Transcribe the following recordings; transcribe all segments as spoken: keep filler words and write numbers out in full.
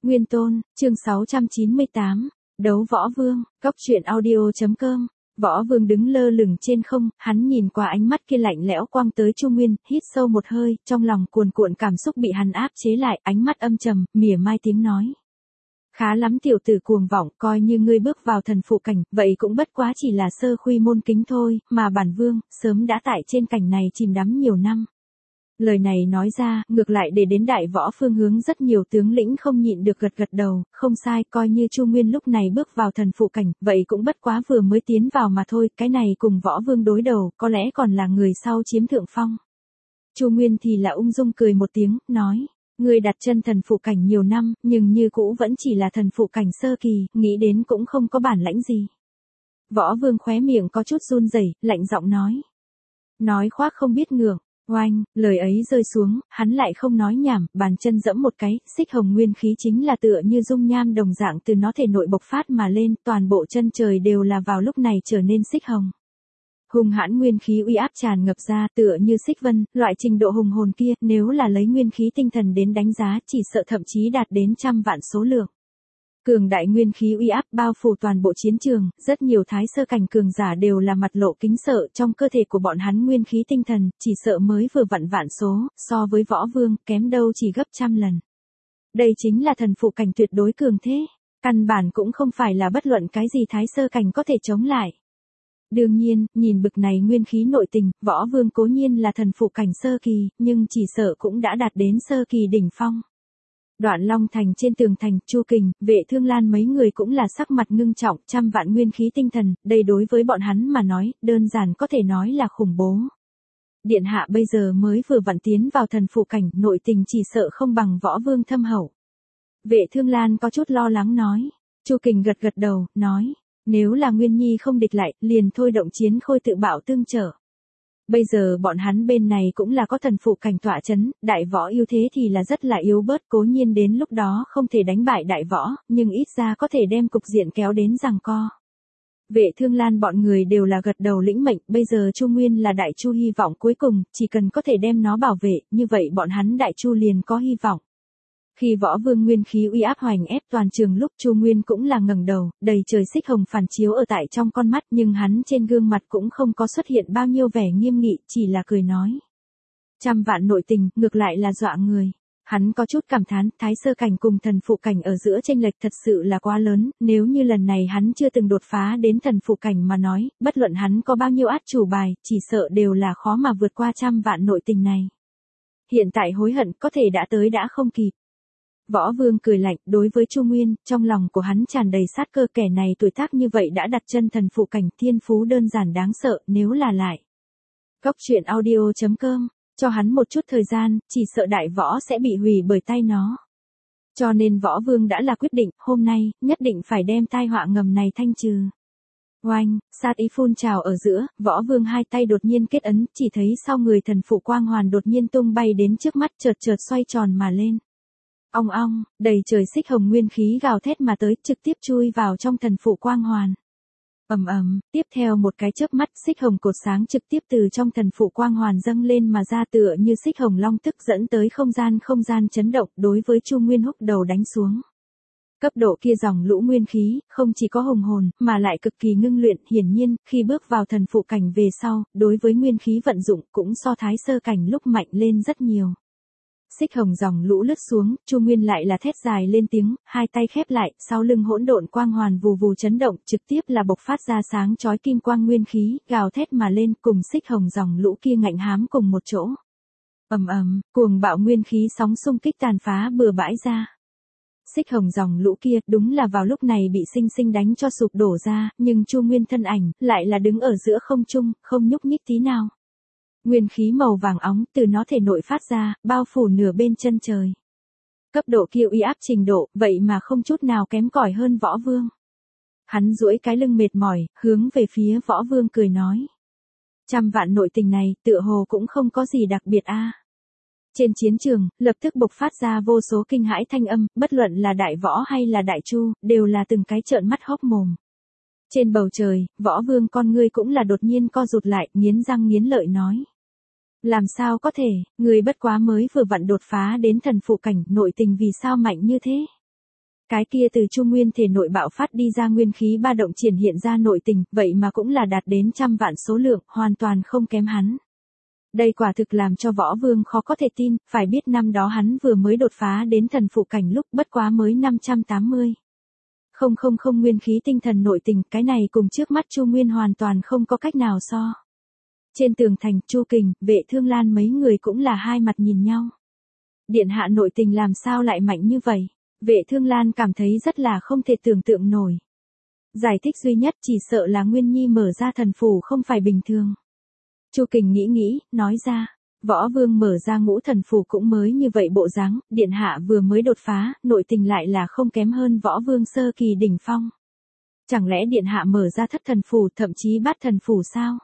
Nguyên Tôn, chương sáu trăm chín mươi tám, đấu võ vương, góc truyện audio.com. Võ vương đứng lơ lửng trên không, hắn nhìn qua ánh mắt kia lạnh lẽo quang tới Chu Nguyên, hít sâu một hơi, trong lòng cuồn cuộn cảm xúc bị hắn áp chế lại, ánh mắt âm trầm, mỉa mai tiếng nói. Khá lắm tiểu tử cuồng vọng, coi như ngươi bước vào thần phụ cảnh, vậy cũng bất quá chỉ là sơ khuy môn kính thôi, mà bản vương, sớm đã tại trên cảnh này chìm đắm nhiều năm. Lời này nói ra, ngược lại để đến đại võ phương hướng rất nhiều tướng lĩnh không nhịn được gật gật đầu, không sai, coi như Chu Nguyên lúc này bước vào thần phụ cảnh, vậy cũng bất quá vừa mới tiến vào mà thôi, cái này cùng võ vương đối đầu, có lẽ còn là người sau chiếm thượng phong. Chu Nguyên thì là ung dung cười một tiếng, nói, ngươi đặt chân thần phụ cảnh nhiều năm, nhưng như cũ vẫn chỉ là thần phụ cảnh sơ kỳ, nghĩ đến cũng không có bản lãnh gì. Võ vương khóe miệng có chút run rẩy, lạnh giọng nói. Nói khoác không biết ngượng. Oanh, lời ấy rơi xuống, hắn lại không nói nhảm, bàn chân dẫm một cái, xích hồng nguyên khí chính là tựa như dung nham đồng dạng từ nó thể nội bộc phát mà lên, toàn bộ chân trời đều là vào lúc này trở nên xích hồng. Hùng hãn nguyên khí uy áp tràn ngập ra, tựa như xích vân, loại trình độ hùng hồn kia, nếu là lấy nguyên khí tinh thần đến đánh giá, chỉ sợ thậm chí đạt đến trăm vạn số lượng. Cường đại nguyên khí uy áp bao phủ toàn bộ chiến trường, rất nhiều thái sơ cảnh cường giả đều là mặt lộ kính sợ, trong cơ thể của bọn hắn nguyên khí tinh thần, chỉ sợ mới vừa vặn vạn số, so với võ vương, kém đâu chỉ gấp trăm lần. Đây chính là thần phụ cảnh tuyệt đối cường thế, căn bản cũng không phải là bất luận cái gì thái sơ cảnh có thể chống lại. Đương nhiên, nhìn bực này nguyên khí nội tình, võ vương cố nhiên là thần phụ cảnh sơ kỳ, nhưng chỉ sợ cũng đã đạt đến sơ kỳ đỉnh phong. Đoạn Long Thành trên tường thành, Chu Kình, Vệ Thương Lan mấy người cũng là sắc mặt ngưng trọng, trăm vạn nguyên khí tinh thần, đây đối với bọn hắn mà nói, đơn giản có thể nói là khủng bố. Điện hạ bây giờ mới vừa vặn tiến vào thần phụ cảnh, nội tình chỉ sợ không bằng võ vương thâm hậu. Vệ Thương Lan có chút lo lắng nói. Chu Kình gật gật đầu, nói, nếu là Nguyên Nhi không địch lại, liền thôi động chiến khôi tự bạo tương trợ. Bây giờ bọn hắn bên này cũng là có thần phụ cảnh tọa chấn, đại võ ưu thế thì là rất là yếu bớt, cố nhiên đến lúc đó không thể đánh bại đại võ, nhưng ít ra có thể đem cục diện kéo đến giằng co. Vệ Thương Lan bọn người đều là gật đầu lĩnh mệnh, bây giờ Chu Nguyên là đại chu hy vọng cuối cùng, chỉ cần có thể đem nó bảo vệ, như vậy bọn hắn đại chu liền có hy vọng. Khi võ vương nguyên khí uy áp hoành ép toàn trường lúc Chu Nguyên cũng là ngẩng đầu, đầy trời xích hồng phản chiếu ở tại trong con mắt, nhưng hắn trên gương mặt cũng không có xuất hiện bao nhiêu vẻ nghiêm nghị, chỉ là cười nói. Trăm vạn nội tình, ngược lại là dọa người. Hắn có chút cảm thán, thái sơ cảnh cùng thần phụ cảnh ở giữa chênh lệch thật sự là quá lớn, nếu như lần này hắn chưa từng đột phá đến thần phụ cảnh mà nói, bất luận hắn có bao nhiêu át chủ bài, chỉ sợ đều là khó mà vượt qua trăm vạn nội tình này. Hiện tại hối hận có thể đã tới đã không kịp. Võ vương cười lạnh, đối với Chu Nguyên, trong lòng của hắn tràn đầy sát cơ, kẻ này tuổi tác như vậy đã đặt chân thần phụ cảnh, thiên phú đơn giản đáng sợ, nếu là lại. Góc truyện audio.com, cho hắn một chút thời gian, chỉ sợ đại võ sẽ bị hủy bởi tay nó. Cho nên võ vương đã là quyết định, hôm nay, nhất định phải đem tai họa ngầm này thanh trừ. Oanh, sát ý phun trào ở giữa, võ vương hai tay đột nhiên kết ấn, chỉ thấy sau người thần phụ quang hoàn đột nhiên tung bay đến trước mắt, chợt chợt xoay tròn mà lên. Ong ong, đầy trời xích hồng nguyên khí gào thét mà tới, trực tiếp chui vào trong thần phụ quang hoàn. Ầm ầm, tiếp theo một cái chớp mắt, xích hồng cột sáng trực tiếp từ trong thần phụ quang hoàn dâng lên mà ra, tựa như xích hồng long tức dẫn tới không gian không gian chấn động, đối với Chu Nguyên húc đầu đánh xuống. Cấp độ kia dòng lũ nguyên khí, không chỉ có hùng hồn, mà lại cực kỳ ngưng luyện, hiển nhiên, khi bước vào thần phụ cảnh về sau, đối với nguyên khí vận dụng cũng so thái sơ cảnh lúc mạnh lên rất nhiều. Xích hồng dòng lũ lướt xuống, Chu Nguyên lại là thét dài lên tiếng, hai tay khép lại, sau lưng hỗn độn quang hoàn vù vù chấn động, trực tiếp là bộc phát ra sáng chói kim quang nguyên khí, gào thét mà lên, cùng xích hồng dòng lũ kia ngạnh hám cùng một chỗ. Ầm ầm, cuồng bạo nguyên khí sóng xung kích tàn phá bừa bãi ra. Xích hồng dòng lũ kia, đúng là vào lúc này bị sinh sinh đánh cho sụp đổ ra, nhưng Chu Nguyên thân ảnh lại là đứng ở giữa không trung, không nhúc nhích tí nào. Nguyên khí màu vàng óng từ nó thể nội phát ra, bao phủ nửa bên chân trời. Cấp độ kia uy áp trình độ, vậy mà không chút nào kém cỏi hơn võ vương. Hắn duỗi cái lưng mệt mỏi, hướng về phía võ vương cười nói. Trăm vạn nội tình này, tựa hồ cũng không có gì đặc biệt a. Trên chiến trường, lập tức bộc phát ra vô số kinh hãi thanh âm, bất luận là đại võ hay là đại chu, đều là từng cái trợn mắt hốc mồm. Trên bầu trời, võ vương con ngươi cũng là đột nhiên co rụt lại, nghiến răng nghiến lợi nói. Làm sao có thể, người bất quá mới vừa vặn đột phá đến thần phụ cảnh, nội tình vì sao mạnh như thế? Cái kia từ Chu Nguyên thể nội bạo phát đi ra nguyên khí ba động triển hiện ra nội tình, vậy mà cũng là đạt đến trăm vạn số lượng, hoàn toàn không kém hắn. Đây quả thực làm cho Võ Vương khó có thể tin, phải biết năm đó hắn vừa mới đột phá đến thần phụ cảnh lúc bất quá mới năm trăm tám mươi. Không không không nguyên khí tinh thần nội tình, cái này cùng trước mắt Chu Nguyên hoàn toàn không có cách nào so. Trên tường thành, Chu Kình, Vệ Thương Lan mấy người cũng là hai mặt nhìn nhau. Điện hạ nội tình làm sao lại mạnh như vậy? Vệ Thương Lan cảm thấy rất là không thể tưởng tượng nổi. Giải thích duy nhất chỉ sợ là Nguyên Nhi mở ra thần phủ không phải bình thường. Chu Kình nghĩ nghĩ, nói ra, Võ Vương mở ra ngũ thần phủ cũng mới như vậy bộ dáng, điện hạ vừa mới đột phá, nội tình lại là không kém hơn Võ Vương sơ kỳ đỉnh phong. Chẳng lẽ điện hạ mở ra thất thần phủ, thậm chí bát thần phủ sao?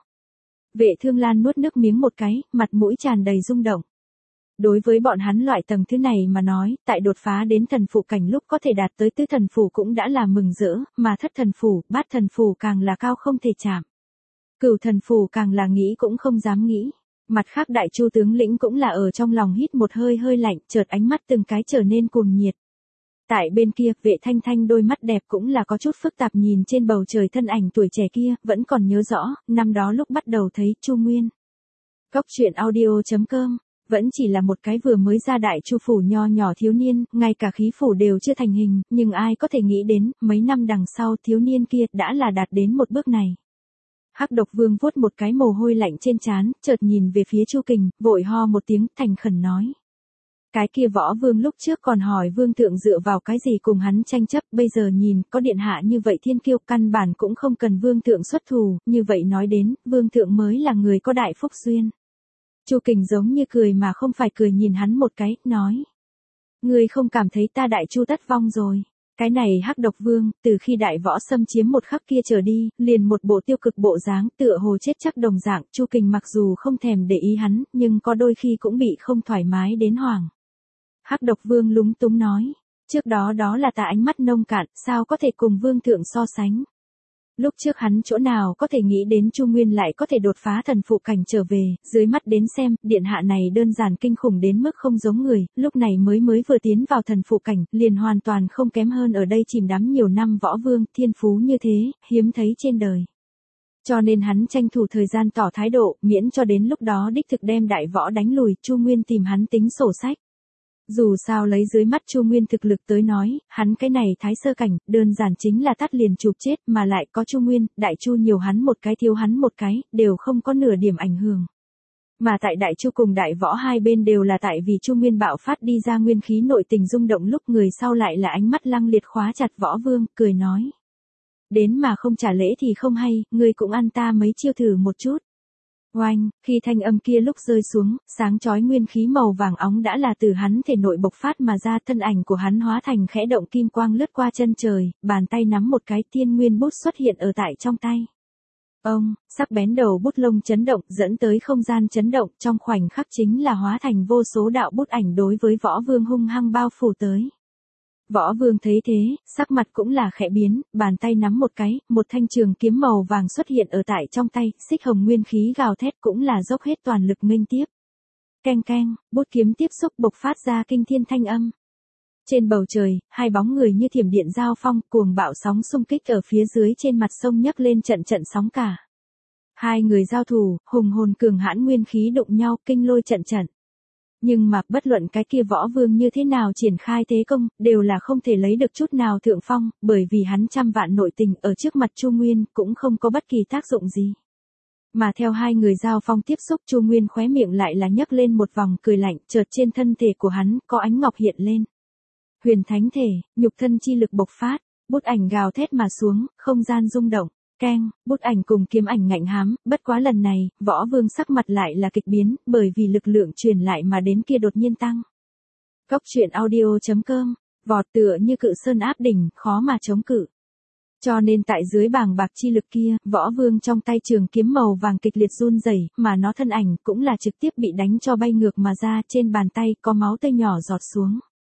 Vệ Thương Lan nuốt nước miếng một cái, mặt mũi tràn đầy rung động. Đối với bọn hắn loại tầng thứ này mà nói, tại đột phá đến thần phủ cảnh lúc có thể đạt tới tứ thần phủ cũng đã là mừng rỡ, mà thất thần phủ, bát thần phủ càng là cao không thể chạm. Cửu thần phủ càng là nghĩ cũng không dám nghĩ. Mặt khác Đại Chu tướng lĩnh cũng là ở trong lòng hít một hơi hơi lạnh, chợt ánh mắt từng cái trở nên cuồng nhiệt. Tại bên kia, Vệ Thanh Thanh đôi mắt đẹp cũng là có chút phức tạp nhìn trên bầu trời thân ảnh tuổi trẻ kia, vẫn còn nhớ rõ, năm đó lúc bắt đầu thấy Chu Nguyên. Cốc truyện audio chấm com, vẫn chỉ là một cái vừa mới ra Đại Chu phủ nho nhỏ thiếu niên, ngay cả khí phủ đều chưa thành hình, nhưng ai có thể nghĩ đến, mấy năm đằng sau thiếu niên kia đã là đạt đến một bước này. Hắc Độc Vương vuốt một cái mồ hôi lạnh trên trán, chợt nhìn về phía Chu Kình, vội ho một tiếng, thành khẩn nói. Cái kia Võ Vương lúc trước còn hỏi Vương thượng dựa vào cái gì cùng hắn tranh chấp, bây giờ nhìn, có điện hạ như vậy thiên kiêu, căn bản cũng không cần Vương thượng xuất thủ, như vậy nói đến, Vương thượng mới là người có đại phúc duyên. Chu Kình giống như cười mà không phải cười nhìn hắn một cái, nói. Ngươi không cảm thấy ta Đại Chu tất vong rồi. Cái này Hắc Độc Vương, từ khi Đại Võ xâm chiếm một khắc kia trở đi, liền một bộ tiêu cực bộ dáng, tựa hồ chết chắc đồng dạng, Chu Kình mặc dù không thèm để ý hắn, nhưng có đôi khi cũng bị không thoải mái đến hoảng. Hắc Độc Vương lúng túng nói, trước đó đó là ta ánh mắt nông cạn, sao có thể cùng Vương thượng so sánh. Lúc trước hắn chỗ nào có thể nghĩ đến Chu Nguyên lại có thể đột phá thần phụ cảnh trở về, dưới mắt đến xem, điện hạ này đơn giản kinh khủng đến mức không giống người, lúc này mới mới vừa tiến vào thần phụ cảnh, liền hoàn toàn không kém hơn ở đây chìm đắm nhiều năm Võ Vương, thiên phú như thế, hiếm thấy trên đời. Cho nên hắn tranh thủ thời gian tỏ thái độ, miễn cho đến lúc đó đích thực đem Đại Võ đánh lùi, Chu Nguyên tìm hắn tính sổ sách. Dù sao lấy dưới mắt Chu Nguyên thực lực tới nói, hắn cái này thái sơ cảnh, đơn giản chính là tắt liền chụp chết, mà lại có Chu Nguyên, Đại Chu nhiều hắn một cái thiếu hắn một cái, đều không có nửa điểm ảnh hưởng. Mà tại Đại Chu cùng Đại Võ hai bên đều là tại vì Chu Nguyên bạo phát đi ra nguyên khí nội tình rung động, lúc người sau lại là ánh mắt lăng liệt khóa chặt Võ Vương, cười nói. Đến mà không trả lễ thì không hay, ngươi cũng ăn ta mấy chiêu thử một chút. Oanh, khi thanh âm kia lúc rơi xuống, sáng chói nguyên khí màu vàng óng đã là từ hắn thể nội bộc phát mà ra, thân ảnh của hắn hóa thành khẽ động kim quang lướt qua chân trời, bàn tay nắm một cái thiên nguyên bút xuất hiện ở tại trong tay. Ông, sắc bén đầu bút lông chấn động, dẫn tới không gian chấn động, trong khoảnh khắc chính là hóa thành vô số đạo bút ảnh đối với Võ Vương hung hăng bao phủ tới. Võ Vương thấy thế, sắc mặt cũng là khẽ biến, bàn tay nắm một cái, một thanh trường kiếm màu vàng xuất hiện ở tại trong tay, xích hồng nguyên khí gào thét cũng là dốc hết toàn lực nghênh tiếp. Keng keng, bút kiếm tiếp xúc bộc phát ra kinh thiên thanh âm. Trên bầu trời, hai bóng người như thiểm điện giao phong, cuồng bạo sóng xung kích ở phía dưới trên mặt sông nhấc lên trận trận sóng cả. Hai người giao thủ, hùng hồn cường hãn nguyên khí đụng nhau, kinh lôi trận trận. Nhưng mà bất luận cái kia Võ Vương như thế nào triển khai thế công, đều là không thể lấy được chút nào thượng phong, bởi vì hắn trăm vạn nội tình ở trước mặt Chu Nguyên cũng không có bất kỳ tác dụng gì. Mà theo hai người giao phong tiếp xúc, Chu Nguyên khóe miệng lại là nhấc lên một vòng cười lạnh, chợt trên thân thể của hắn có ánh ngọc hiện lên. Huyền thánh thể, nhục thân chi lực bộc phát, bút ảnh gào thét mà xuống, không gian rung động. Keng, bút ảnh cùng kiếm ảnh ngạnh hám, bất quá lần này, Võ Vương sắc mặt lại là kịch biến, bởi vì lực lượng truyền lại mà đến kia đột nhiên tăng. Cốc truyện audio chấm com, vọt tựa như cự sơn áp đỉnh, khó mà chống cự. Cho nên tại dưới bàng bạc chi lực kia, Võ Vương trong tay trường kiếm màu vàng kịch liệt run rẩy, mà nó thân ảnh cũng là trực tiếp bị đánh cho bay ngược mà ra, trên bàn tay có máu tươi nhỏ giọt xuống.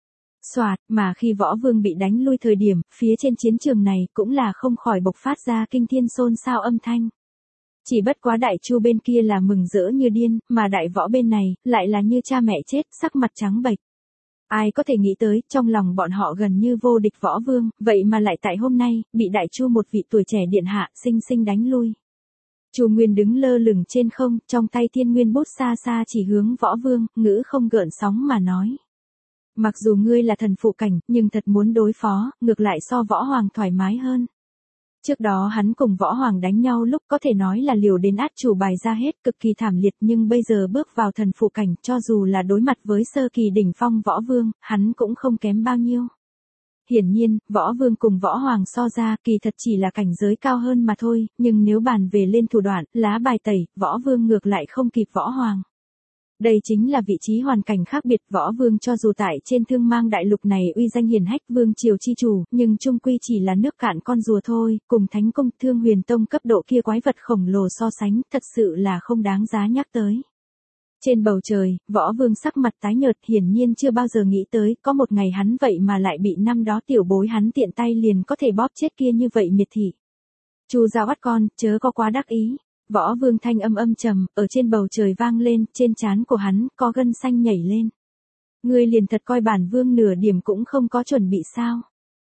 Soạt, mà khi Võ Vương bị đánh lui thời điểm, phía trên chiến trường này cũng là không khỏi bộc phát ra kinh thiên xôn xao âm thanh. Chỉ bất quá Đại Chu bên kia là mừng rỡ như điên, mà Đại Võ bên này, lại là như cha mẹ chết, sắc mặt trắng bệch. Ai có thể nghĩ tới, trong lòng bọn họ gần như vô địch Võ Vương, vậy mà lại tại hôm nay, bị Đại Chu một vị tuổi trẻ điện hạ, sinh sinh đánh lui. Chu Nguyên đứng lơ lửng trên không, trong tay thiên nguyên bút xa xa chỉ hướng Võ Vương, ngữ không gợn sóng mà nói. Mặc dù ngươi là thần phụ cảnh, nhưng thật muốn đối phó, ngược lại so Võ Hoàng thoải mái hơn. Trước đó hắn cùng Võ Hoàng đánh nhau lúc có thể nói là liều đến át chủ bài ra hết, cực kỳ thảm liệt, nhưng bây giờ bước vào thần phụ cảnh, cho dù là đối mặt với sơ kỳ đỉnh phong Võ Vương, hắn cũng không kém bao nhiêu. Hiển nhiên, Võ Vương cùng Võ Hoàng so ra, kỳ thật chỉ là cảnh giới cao hơn mà thôi, nhưng nếu bàn về lên thủ đoạn, lá bài tẩy, Võ Vương ngược lại không kịp Võ Hoàng. Đây chính là vị trí hoàn cảnh khác biệt. Võ Vương cho dù tại trên Thương Mang đại lục này uy danh hiển hách vương triều chi chủ, nhưng chung quy chỉ là nước cạn con rùa thôi, cùng Thánh Cung Thương Huyền Tông cấp độ kia quái vật khổng lồ so sánh, thật sự là không đáng giá nhắc tới. Trên bầu trời, Võ Vương sắc mặt tái nhợt, hiển nhiên chưa bao giờ nghĩ tới, có một ngày hắn vậy mà lại bị năm đó tiểu bối hắn tiện tay liền có thể bóp chết kia như vậy miệt thị. Chu Giao bắt con, chớ có quá đắc ý. Võ Vương thanh âm âm trầm, ở trên bầu trời vang lên, trên trán của hắn, có gân xanh nhảy lên. Ngươi liền thật coi bản Vương nửa điểm cũng không có chuẩn bị sao.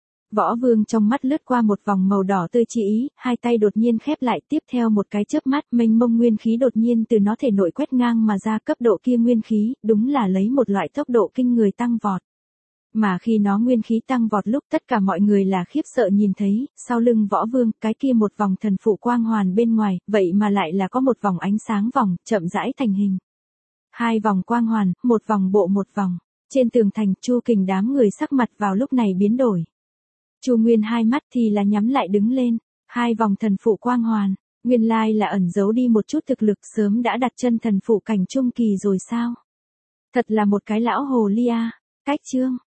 Võ Vương trong mắt lướt qua một vòng màu đỏ tươi chi ý, hai tay đột nhiên khép lại, tiếp theo một cái chớp mắt, mênh mông nguyên khí đột nhiên từ nó thể nội quét ngang mà ra, cấp độ kia nguyên khí, đúng là lấy một loại tốc độ kinh người tăng vọt. Mà khi nó nguyên khí tăng vọt lúc tất cả mọi người là khiếp sợ nhìn thấy, sau lưng Võ Vương, cái kia một vòng thần phụ quang hoàn bên ngoài, vậy mà lại là có một vòng ánh sáng vòng, chậm rãi thành hình. Hai vòng quang hoàn, một vòng bộ một vòng. Trên tường thành, Chu Kình đám người sắc mặt vào lúc này biến đổi. Chu Nguyên hai mắt thì là nhắm lại đứng lên, hai vòng thần phụ quang hoàn, nguyên lai là ẩn giấu đi một chút thực lực, sớm đã đặt chân thần phụ cảnh trung kỳ rồi sao? Thật là một cái lão hồ ly a. Cách chương